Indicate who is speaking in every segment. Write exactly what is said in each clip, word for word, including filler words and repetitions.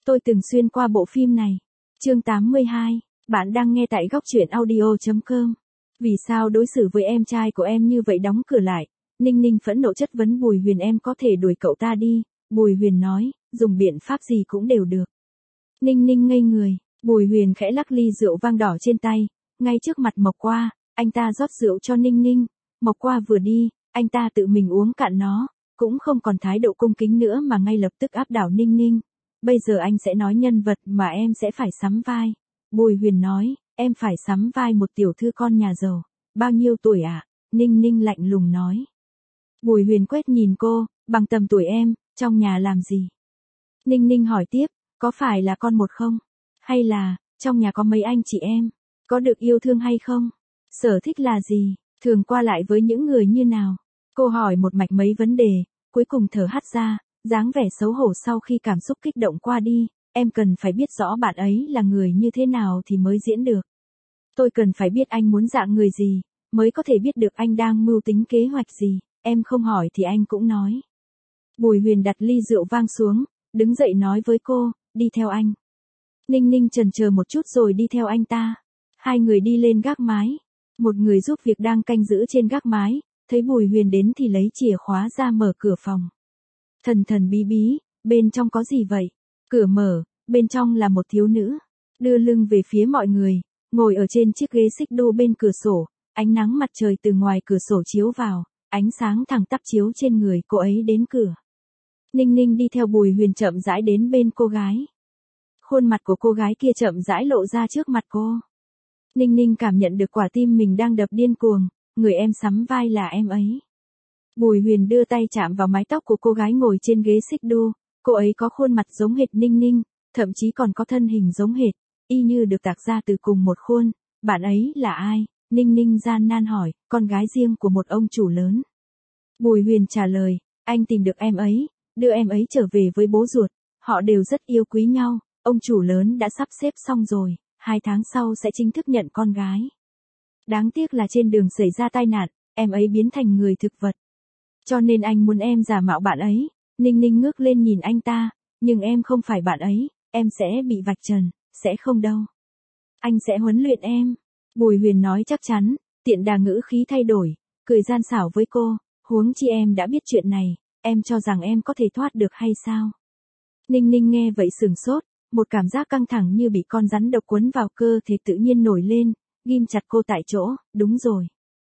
Speaker 1: Tôi từng xuyên qua bộ phim này. Chương tám mươi hai. Bạn đang nghe tại góc truyện audio chấm com. Vì sao đối xử với em trai của em như vậy? Đóng cửa lại, Ninh Ninh phẫn nộ chất vấn Bùi Huyền. Em có thể đuổi cậu ta đi. Bùi Huyền nói, dùng biện pháp gì cũng đều được. Ninh Ninh ngây người. Bùi Huyền khẽ lắc ly rượu vang đỏ trên tay, ngay trước mặt Mộc Qua. Anh ta rót rượu cho Ninh Ninh. Mộc Qua vừa đi, anh ta tự mình uống cạn nó, cũng không còn thái độ cung kính nữa mà ngay lập tức áp đảo Ninh Ninh. Bây giờ anh sẽ nói nhân vật mà em sẽ phải sắm vai. Bùi Huyền nói, em phải sắm vai một tiểu thư con nhà giàu. Bao nhiêu tuổi ạ? À? Ninh Ninh lạnh lùng nói. Bùi Huyền quét nhìn cô, bằng tầm tuổi em, trong nhà làm gì? Ninh Ninh hỏi tiếp, có phải là con một không? Hay là, trong nhà có mấy anh chị em? Có được yêu thương hay không? Sở thích là gì? Thường qua lại với những người như nào? Cô hỏi một mạch mấy vấn đề, cuối cùng thở hắt ra, dáng vẻ xấu hổ sau khi cảm xúc kích động qua đi. Em cần phải biết rõ bạn ấy là người như thế nào thì mới diễn được. Tôi cần phải biết anh muốn dạng người gì, mới có thể biết được anh đang mưu tính kế hoạch gì. Em không hỏi thì anh cũng nói. Bùi Huyền đặt ly rượu vang xuống, đứng dậy nói với cô, đi theo anh. Ninh Ninh chần chờ một chút rồi đi theo anh ta. Hai người đi lên gác mái. Một người giúp việc đang canh giữ trên gác mái, thấy Bùi Huyền đến thì lấy chìa khóa ra mở cửa phòng. Thần thần bí bí, bên trong có gì vậy? Cửa mở, bên trong là một thiếu nữ, đưa lưng về phía mọi người, ngồi ở trên chiếc ghế xích đu bên cửa sổ, ánh nắng mặt trời từ ngoài cửa sổ chiếu vào, ánh sáng thẳng tắp chiếu trên người cô ấy đến cửa. Ninh Ninh đi theo Bùi Huyền chậm rãi đến bên cô gái. Khuôn mặt của cô gái kia chậm rãi lộ ra trước mặt cô. Ninh Ninh cảm nhận được quả tim mình đang đập điên cuồng, người em sắm vai là em ấy. Bùi Huyền đưa tay chạm vào mái tóc của cô gái ngồi trên ghế xích đu, cô ấy có khuôn mặt giống hệt Ninh Ninh, thậm chí còn có thân hình giống hệt, y như được tạc ra từ cùng một khuôn. Bạn ấy là ai? Ninh Ninh gian nan hỏi, con gái riêng của một ông chủ lớn. Bùi Huyền trả lời, anh tìm được em ấy, đưa em ấy trở về với bố ruột, họ đều rất yêu quý nhau, ông chủ lớn đã sắp xếp xong rồi, hai tháng sau sẽ chính thức nhận con gái. Đáng tiếc là trên đường xảy ra tai nạn, em ấy biến thành người thực vật. Cho nên anh muốn em giả mạo bạn ấy. Ninh Ninh ngước lên nhìn anh ta, nhưng em không phải bạn ấy, em sẽ bị vạch trần, sẽ không đâu. Anh sẽ huấn luyện em. Bùi Huyền nói chắc chắn, tiện đà ngữ khí thay đổi, cười gian xảo với cô, huống chi em đã biết chuyện này, em cho rằng em có thể thoát được hay sao? Ninh Ninh nghe vậy sửng sốt, một cảm giác căng thẳng như bị con rắn độc quấn vào cơ thể tự nhiên nổi lên, ghim chặt cô tại chỗ. Đúng rồi.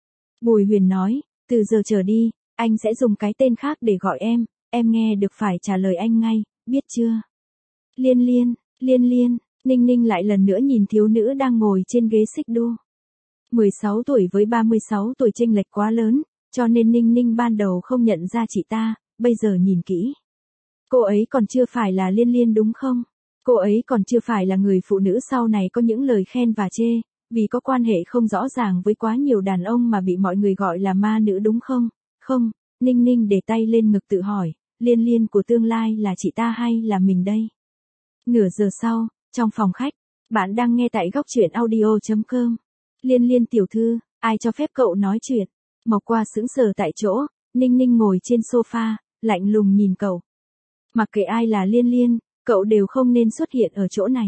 Speaker 1: Bùi Huyền nói, từ giờ trở đi, anh sẽ dùng cái tên khác để gọi em, em nghe được phải trả lời anh ngay, biết chưa? Liên Liên, Liên Liên. Ninh Ninh lại lần nữa nhìn thiếu nữ đang ngồi trên ghế xích đu. mười sáu tuổi với ba mươi sáu tuổi chênh lệch quá lớn, cho nên Ninh Ninh ban đầu không nhận ra chị ta, bây giờ nhìn kỹ. Cô ấy còn chưa phải là Liên Liên đúng không? Cô ấy còn chưa phải là người phụ nữ sau này có những lời khen và chê, vì có quan hệ không rõ ràng với quá nhiều đàn ông mà bị mọi người gọi là ma nữ đúng không? Không. Ninh Ninh để tay lên ngực tự hỏi, Liên Liên của tương lai là chị ta hay là mình đây? Nửa giờ sau, trong phòng khách, bạn đang nghe tại góc truyện audio chấm com. Liên Liên tiểu thư, ai cho phép cậu nói chuyện? Mộc Qua sững sờ tại chỗ, Ninh Ninh ngồi trên sofa, lạnh lùng nhìn cậu. Mặc kệ ai là Liên Liên, cậu đều không nên xuất hiện ở chỗ này.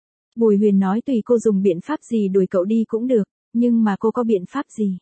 Speaker 1: Bùi Huyền nói tùy cô dùng biện pháp gì đuổi cậu đi cũng được, nhưng mà cô có biện pháp gì?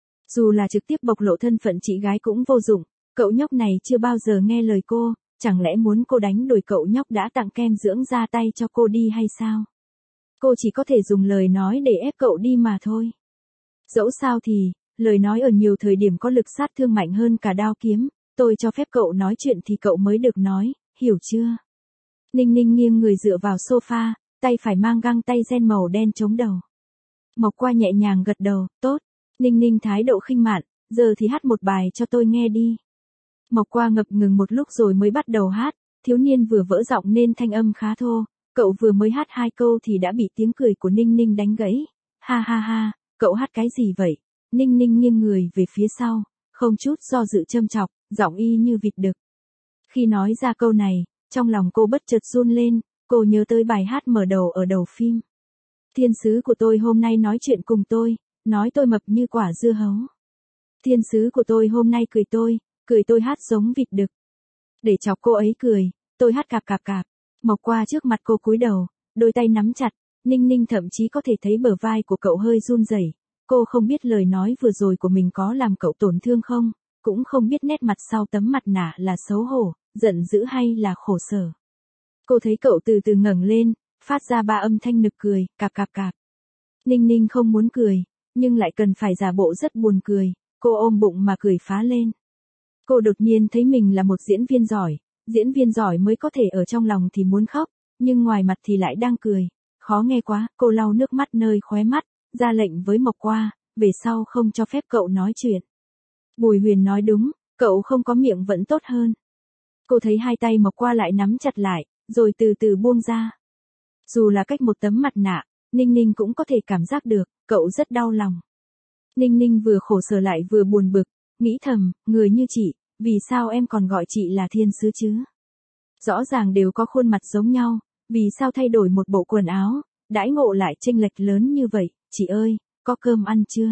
Speaker 1: Dù là trực tiếp bộc lộ thân phận chị gái cũng vô dụng, cậu nhóc này chưa bao giờ nghe lời cô, chẳng lẽ muốn cô đánh đuổi cậu nhóc đã tặng kem dưỡng da tay cho cô đi hay sao? Cô chỉ có thể dùng lời nói để ép cậu đi mà thôi. Dẫu sao thì, lời nói ở nhiều thời điểm có lực sát thương mạnh hơn cả đao kiếm, tôi cho phép cậu nói chuyện thì cậu mới được nói, hiểu chưa? Ninh Ninh nghiêng người dựa vào sofa, tay phải mang găng tay ren màu đen chống đầu. Mộc Qua nhẹ nhàng gật đầu, tốt. Ninh Ninh thái độ khinh mạn, giờ thì hát một bài cho tôi nghe đi. Mộc Qua ngập ngừng một lúc rồi mới bắt đầu hát, thiếu niên vừa vỡ giọng nên thanh âm khá thô, cậu vừa mới hát hai câu thì đã bị tiếng cười của Ninh Ninh đánh gãy. Ha ha ha, cậu hát cái gì vậy? Ninh Ninh nghiêng người về phía sau, không chút do dự châm chọc, giọng y như vịt đực. Khi nói ra câu này, trong lòng cô bất chợt run lên, cô nhớ tới bài hát mở đầu ở đầu phim. Thiên sứ của tôi hôm nay nói chuyện cùng tôi, nói tôi mập như quả dưa hấu. Thiên sứ của tôi hôm nay cười tôi, cười tôi hát giống vịt đực. Để chọc cô ấy cười, tôi hát cạp cạp cạp. Mộc Qua trước mặt cô cúi đầu, đôi tay nắm chặt, Ninh Ninh thậm chí có thể thấy bờ vai của cậu hơi run rẩy. Cô không biết lời nói vừa rồi của mình có làm cậu tổn thương không, cũng không biết nét mặt sau tấm mặt nạ là xấu hổ, giận dữ hay là khổ sở. Cô thấy cậu từ từ ngẩng lên, phát ra ba âm thanh nực cười, cạp cạp cạp. Ninh Ninh không muốn cười, nhưng lại cần phải giả bộ rất buồn cười, cô ôm bụng mà cười phá lên. Cô đột nhiên thấy mình là một diễn viên giỏi, diễn viên giỏi mới có thể ở trong lòng thì muốn khóc, nhưng ngoài mặt thì lại đang cười. Khó nghe quá, cô lau nước mắt nơi khóe mắt, ra lệnh với Mộc Qua, về sau không cho phép cậu nói chuyện. Bùi Huyền nói đúng, cậu không có miệng vẫn tốt hơn. Cô thấy hai tay Mộc Qua lại nắm chặt lại, rồi từ từ buông ra. Dù là cách một tấm mặt nạ, Ninh Ninh cũng có thể cảm giác được, cậu rất đau lòng. Ninh Ninh vừa khổ sở lại vừa buồn bực, nghĩ thầm, người như chị, vì sao em còn gọi chị là thiên sứ chứ? Rõ ràng đều có khuôn mặt giống nhau, vì sao thay đổi một bộ quần áo, đãi ngộ lại chênh lệch lớn như vậy, chị ơi, có cơm ăn chưa?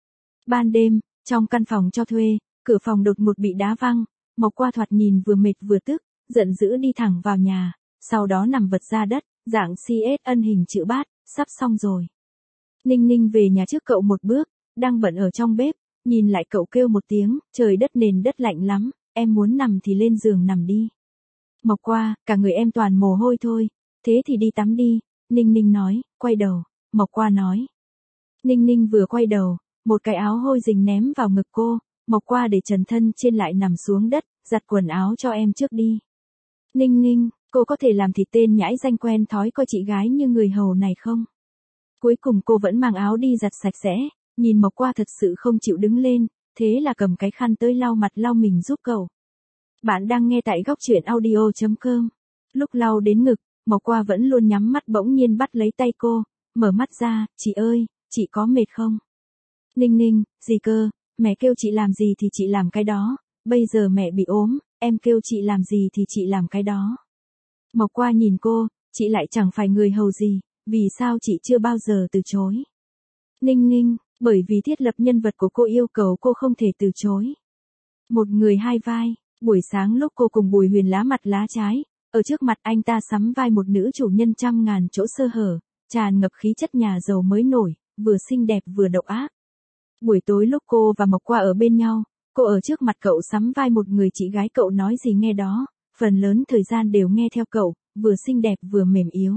Speaker 1: Ban đêm, trong căn phòng cho thuê, cửa phòng đột ngột bị đá văng, Mộc Qua thoạt nhìn vừa mệt vừa tức, giận dữ đi thẳng vào nhà, sau đó nằm vật ra đất, dạng xê ét ân hình chữ bát, sắp xong rồi. Ninh Ninh về nhà trước cậu một bước, đang bận ở trong bếp, nhìn lại cậu kêu một tiếng, trời đất nền đất lạnh lắm, em muốn nằm thì lên giường nằm đi. Mộc Qua, cả người em toàn mồ hôi thôi, thế thì đi tắm đi, Ninh Ninh nói, quay đầu, Mộc Qua nói. Ninh Ninh vừa quay đầu, một cái áo hôi rình ném vào ngực cô, Mộc Qua để trần thân trên lại nằm xuống đất, giặt quần áo cho em trước đi. Ninh Ninh, cô có thể làm thịt tên nhãi danh quen thói coi chị gái như người hầu này không? Cuối cùng cô vẫn mang áo đi giặt sạch sẽ, nhìn Mộc Qua thật sự không chịu đứng lên, thế là cầm cái khăn tới lau mặt lau mình giúp cậu. Bạn đang nghe tại góc truyện audio chấm com. Lúc lau đến ngực, Mộc Qua vẫn luôn nhắm mắt bỗng nhiên bắt lấy tay cô, mở mắt ra, chị ơi, chị có mệt không? Ninh Ninh, gì cơ, mẹ kêu chị làm gì thì chị làm cái đó, bây giờ mẹ bị ốm, em kêu chị làm gì thì chị làm cái đó. Mộc Qua nhìn cô, chị lại chẳng phải người hầu gì, vì sao chị chưa bao giờ từ chối? Ninh Ninh, bởi vì thiết lập nhân vật của cô yêu cầu cô không thể từ chối. Một người hai vai, buổi sáng lúc cô cùng Bùi Huyền lá mặt lá trái, ở trước mặt anh ta sắm vai một nữ chủ nhân trăm ngàn chỗ sơ hở, tràn ngập khí chất nhà giàu mới nổi, vừa xinh đẹp vừa độc ác. Buổi tối lúc cô và Mộc Qua ở bên nhau, cô ở trước mặt cậu sắm vai một người chị gái cậu nói gì nghe đó, phần lớn thời gian đều nghe theo cậu, vừa xinh đẹp vừa mềm yếu.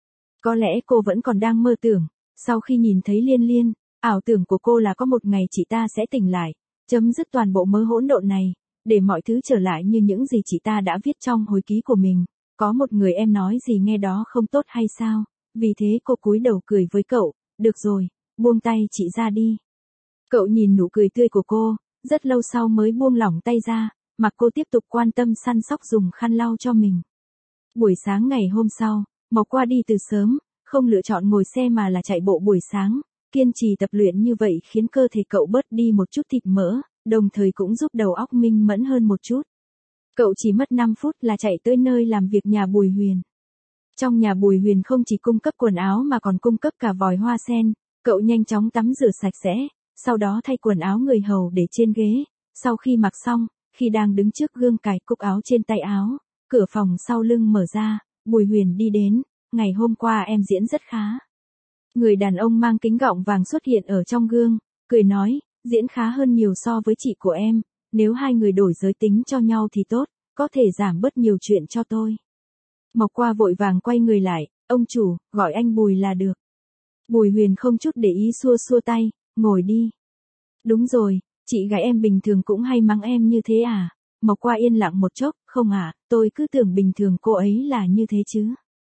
Speaker 1: Có lẽ cô vẫn còn đang mơ tưởng, sau khi nhìn thấy Liên Liên, ảo tưởng của cô là có một ngày chị ta sẽ tỉnh lại, chấm dứt toàn bộ mớ hỗn độn này, để mọi thứ trở lại như những gì chị ta đã viết trong hồi ký của mình. Có một người em nói gì nghe đó không tốt hay sao? Vì thế cô cúi đầu cười với cậu, được rồi, buông tay chị ra đi. Cậu nhìn nụ cười tươi của cô, rất lâu sau mới buông lỏng tay ra, mặc cô tiếp tục quan tâm săn sóc dùng khăn lau cho mình. Buổi sáng ngày hôm sau, Mộc Qua đi từ sớm, không lựa chọn ngồi xe mà là chạy bộ buổi sáng, kiên trì tập luyện như vậy khiến cơ thể cậu bớt đi một chút thịt mỡ, đồng thời cũng giúp đầu óc minh mẫn hơn một chút. Cậu chỉ mất năm phút là chạy tới nơi làm việc nhà Bùi Huyền. Trong nhà Bùi Huyền không chỉ cung cấp quần áo mà còn cung cấp cả vòi hoa sen, cậu nhanh chóng tắm rửa sạch sẽ, sau đó thay quần áo người hầu để trên ghế, sau khi mặc xong, khi đang đứng trước gương cài cúc áo trên tay áo, cửa phòng sau lưng mở ra, Bùi Huyền đi đến, ngày hôm qua em diễn rất khá. Người đàn ông mang kính gọng vàng xuất hiện ở trong gương, cười nói, diễn khá hơn nhiều so với chị của em, nếu hai người đổi giới tính cho nhau thì tốt, có thể giảm bớt nhiều chuyện cho tôi. Mộc Qua vội vàng quay người lại, ông chủ, gọi anh Bùi là được. Bùi Huyền không chút để ý xua xua tay, ngồi đi. Đúng rồi, chị gái em bình thường cũng hay mắng em như thế à? Mộc Qua yên lặng một chốc, không à, tôi cứ tưởng bình thường cô ấy là như thế chứ.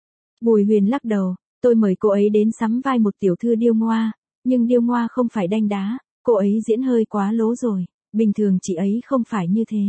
Speaker 1: Bùi Huyền lắc đầu, tôi mời cô ấy đến sắm vai một tiểu thư điêu ngoa, nhưng điêu ngoa không phải đanh đá, cô ấy diễn hơi quá lố rồi, bình thường chị ấy không phải như thế.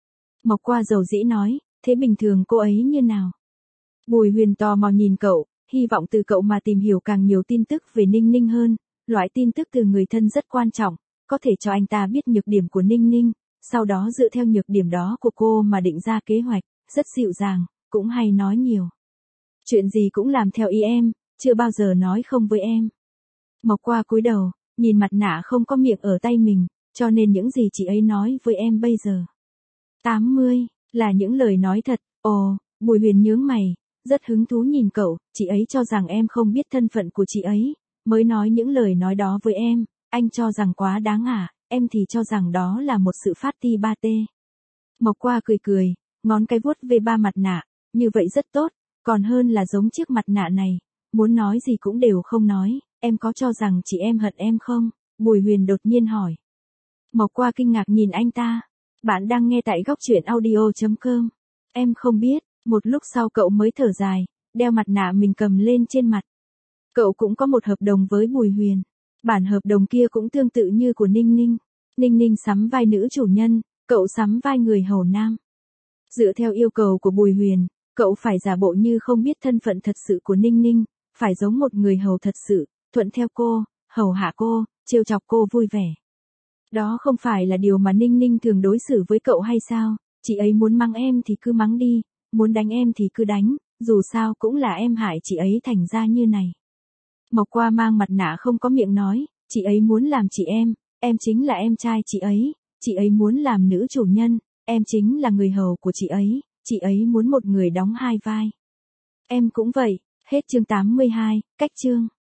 Speaker 1: Mộc Qua dầu dĩ nói, thế bình thường cô ấy như nào? Bùi Huyền tò mò nhìn cậu, hy vọng từ cậu mà tìm hiểu càng nhiều tin tức về Ninh Ninh hơn, loại tin tức từ người thân rất quan trọng, có thể cho anh ta biết nhược điểm của Ninh Ninh, sau đó dựa theo nhược điểm đó của cô mà định ra kế hoạch, rất dịu dàng, cũng hay nói nhiều. Chuyện gì cũng làm theo ý em, chưa bao giờ nói không với em. Mộc Qua cúi đầu, nhìn mặt nạ không có miệng ở tay mình, cho nên những gì chị ấy nói với em bây giờ. tám mươi, là những lời nói thật, ồ, Bùi Huyền nhướng mày, rất hứng thú nhìn cậu, chị ấy cho rằng em không biết thân phận của chị ấy, mới nói những lời nói đó với em, anh cho rằng quá đáng à, em thì cho rằng đó là một sự phát ti ba tê. Mộc Qua cười cười, ngón cái vuốt về ba mặt nạ, như vậy rất tốt, còn hơn là giống chiếc mặt nạ này, muốn nói gì cũng đều không nói, em có cho rằng chị em hận em không? Bùi Huyền đột nhiên hỏi. Mộc Qua kinh ngạc nhìn anh ta, bạn đang nghe tại góc truyện audio.com, em không biết, một lúc sau cậu mới thở dài, đeo mặt nạ mình cầm lên trên mặt. Cậu cũng có một hợp đồng với Bùi Huyền, bản hợp đồng kia cũng tương tự như của Ninh Ninh, Ninh Ninh sắm vai nữ chủ nhân, cậu sắm vai người hầu nam. Dựa theo yêu cầu của Bùi Huyền, cậu phải giả bộ như không biết thân phận thật sự của Ninh Ninh, phải giống một người hầu thật sự, thuận theo cô, hầu hạ cô, trêu chọc cô vui vẻ. Đó không phải là điều mà Ninh Ninh thường đối xử với cậu hay sao? Chị ấy muốn mắng em thì cứ mắng đi, muốn đánh em thì cứ đánh, dù sao cũng là em hại chị ấy thành ra như này. Mộc Qua mang mặt nạ không có miệng nói, chị ấy muốn làm chị em, em chính là em trai chị ấy, chị ấy muốn làm nữ chủ nhân, em chính là người hầu của chị ấy, chị ấy muốn một người đóng hai vai. Em cũng vậy, hết chương tám mươi hai, cách chương.